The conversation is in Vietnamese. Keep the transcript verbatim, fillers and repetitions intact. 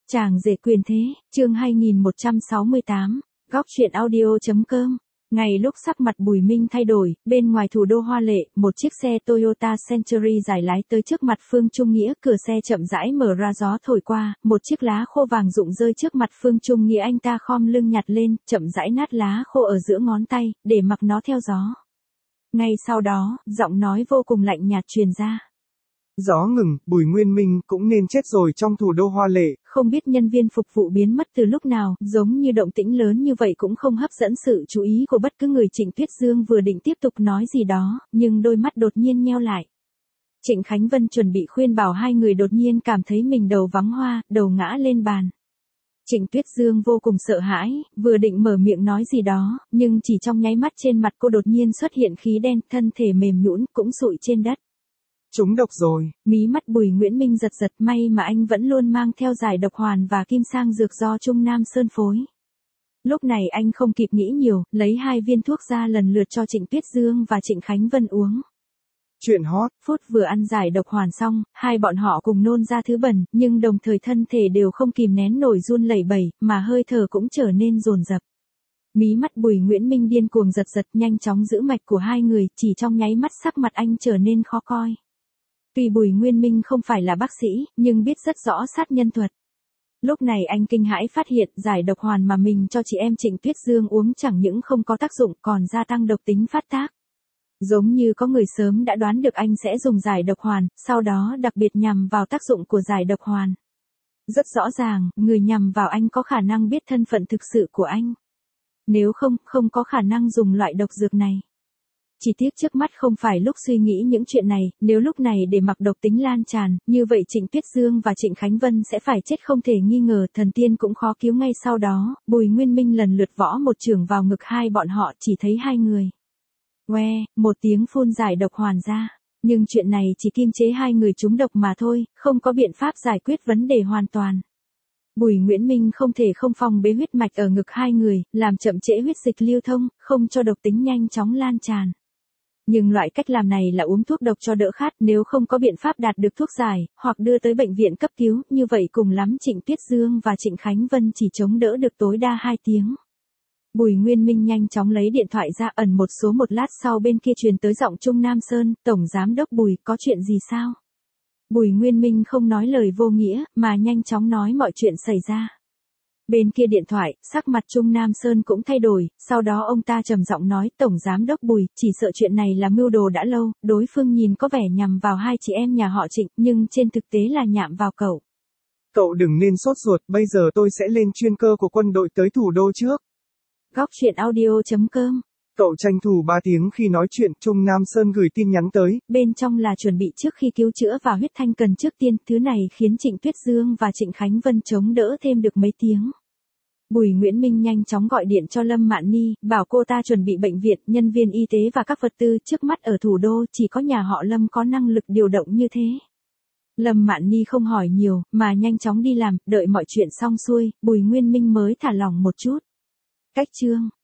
Chàng rể quyền thế, chương hai nghìn một trăm sáu mươi tám, góc truyện audio.com. Ngày lúc sắc mặt Bùi Minh thay đổi, bên ngoài thủ đô hoa lệ, một chiếc xe Toyota Century dài lái tới trước mặt Phương Trung Nghĩa, cửa xe chậm rãi mở ra, gió thổi qua, một chiếc lá khô vàng rụng rơi trước mặt Phương Trung Nghĩa, anh ta khom lưng nhặt lên, chậm rãi nát lá khô ở giữa ngón tay, để mặc nó theo gió. Ngay sau đó, giọng nói vô cùng lạnh nhạt truyền ra. Gió ngừng, Bùi Nguyên Minh cũng nên chết rồi trong thủ đô hoa lệ. Không biết nhân viên phục vụ biến mất từ lúc nào, giống như động tĩnh lớn như vậy cũng không hấp dẫn sự chú ý của bất cứ người. Trịnh Tuyết Dương vừa định tiếp tục nói gì đó, nhưng đôi mắt đột nhiên nheo lại. Trịnh Khánh Vân chuẩn bị khuyên bảo hai người, đột nhiên cảm thấy mình đầu vắng hoa, đầu ngã lên bàn. Trịnh Tuyết Dương vô cùng sợ hãi, vừa định mở miệng nói gì đó, nhưng chỉ trong nháy mắt trên mặt cô đột nhiên xuất hiện khí đen, thân thể mềm nhũn cũng sụi trên đất. Chúng độc rồi. Mí mắt Bùi Nguyễn Minh giật giật, may mà anh vẫn luôn mang theo giải độc hoàn và kim sang dược do Trung Nam Sơn phối. Lúc này anh không kịp nghĩ nhiều, lấy hai viên thuốc ra lần lượt cho Trịnh Tuyết Dương và Trịnh Khánh Vân uống. Chuyện hot. Phút vừa ăn giải độc hoàn xong, hai bọn họ cùng nôn ra thứ bẩn, nhưng đồng thời thân thể đều không kìm nén nổi run lẩy bẩy, mà hơi thở cũng trở nên dồn dập. Mí mắt Bùi Nguyễn Minh điên cuồng giật giật, nhanh chóng giữ mạch của hai người, chỉ trong nháy mắt sắc mặt anh trở nên khó coi. Tuy Bùi Nguyên Minh không phải là bác sĩ, nhưng biết rất rõ sát nhân thuật. Lúc này anh kinh hãi phát hiện giải độc hoàn mà mình cho chị em Trịnh Tuyết Dương uống chẳng những không có tác dụng còn gia tăng độc tính phát tác. Giống như có người sớm đã đoán được anh sẽ dùng giải độc hoàn, sau đó đặc biệt nhằm vào tác dụng của giải độc hoàn. Rất rõ ràng, người nhằm vào anh có khả năng biết thân phận thực sự của anh. Nếu không, không có khả năng dùng loại độc dược này. Chỉ tiếc trước mắt không phải lúc suy nghĩ những chuyện này, nếu lúc này để mặc độc tính lan tràn, như vậy Trịnh Tuyết Dương và Trịnh Khánh Vân sẽ phải chết không thể nghi ngờ, thần tiên cũng khó cứu. Ngay sau đó, Bùi Nguyên Minh lần lượt võ một chưởng vào ngực hai bọn họ, chỉ thấy hai người. Ngoe, một tiếng phun giải độc hoàn ra, nhưng chuyện này chỉ kiềm chế hai người trúng độc mà thôi, không có biện pháp giải quyết vấn đề hoàn toàn. Bùi Nguyễn Minh không thể không phòng bế huyết mạch ở ngực hai người, làm chậm trễ huyết dịch lưu thông, không cho độc tính nhanh chóng lan tràn. Nhưng loại cách làm này là uống thuốc độc cho đỡ khát, nếu không có biện pháp đạt được thuốc giải, hoặc đưa tới bệnh viện cấp cứu, như vậy cùng lắm Trịnh Tuyết Dương và Trịnh Khánh Vân chỉ chống đỡ được tối đa hai tiếng. Bùi Nguyên Minh nhanh chóng lấy điện thoại ra, ẩn một số. Một lát sau bên kia truyền tới giọng Trung Nam Sơn, Tổng Giám Đốc Bùi, có chuyện gì sao? Bùi Nguyên Minh không nói lời vô nghĩa, mà nhanh chóng nói mọi chuyện xảy ra. Bên kia điện thoại, sắc mặt Trung Nam Sơn cũng thay đổi, sau đó ông ta trầm giọng nói, Tổng Giám Đốc Bùi, chỉ sợ chuyện này là mưu đồ đã lâu, đối phương nhìn có vẻ nhằm vào hai chị em nhà họ Trịnh, nhưng trên thực tế là nhạm vào cậu. Cậu đừng nên sốt ruột, bây giờ tôi sẽ lên chuyên cơ của quân đội tới thủ đô trước. Góc truyện audio.com. Cậu tranh thủ ba tiếng khi nói chuyện, Trung Nam Sơn gửi tin nhắn tới. Bên trong là chuẩn bị trước khi cứu chữa và huyết thanh cần trước tiên, thứ này khiến Trịnh Tuyết Dương và Trịnh Khánh Vân chống đỡ thêm được mấy tiếng. Bùi Nguyễn Minh nhanh chóng gọi điện cho Lâm Mạn Ni, bảo cô ta chuẩn bị bệnh viện, nhân viên y tế và các vật tư. Trước mắt ở thủ đô chỉ có nhà họ Lâm có năng lực điều động như thế. Lâm Mạn Ni không hỏi nhiều, mà nhanh chóng đi làm, đợi mọi chuyện xong xuôi, Bùi Nguyên Minh mới thả lỏng một chút. Cách chương